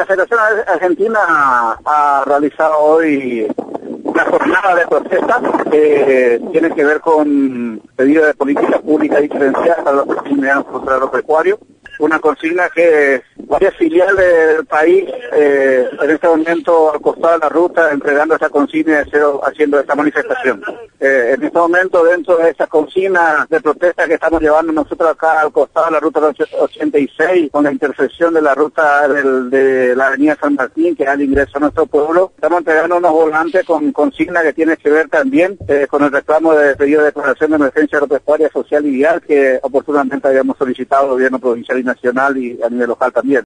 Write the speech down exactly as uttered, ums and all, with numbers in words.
la Federación Argentina ha realizado hoy una jornada de protesta que tiene que ver con pedido de política pública diferenciada para los criminales contra los agropecuarios. Una consigna que varias filiales del país eh, en este momento al costado de la ruta entregando esta consigna y haciendo esta manifestación. Eh, en este momento dentro de esta consigna de protesta que estamos llevando nosotros acá al costado de la ruta ochenta y seis con la intersección de la ruta del, de la avenida San Martín que da el ingreso a nuestro pueblo, estamos entregando unos volantes con consigna que tiene que ver también eh, con el reclamo de pedido de declaración de emergencia agropecuaria social y vial que oportunamente habíamos solicitado al gobierno provincial y nacional y a nivel local también.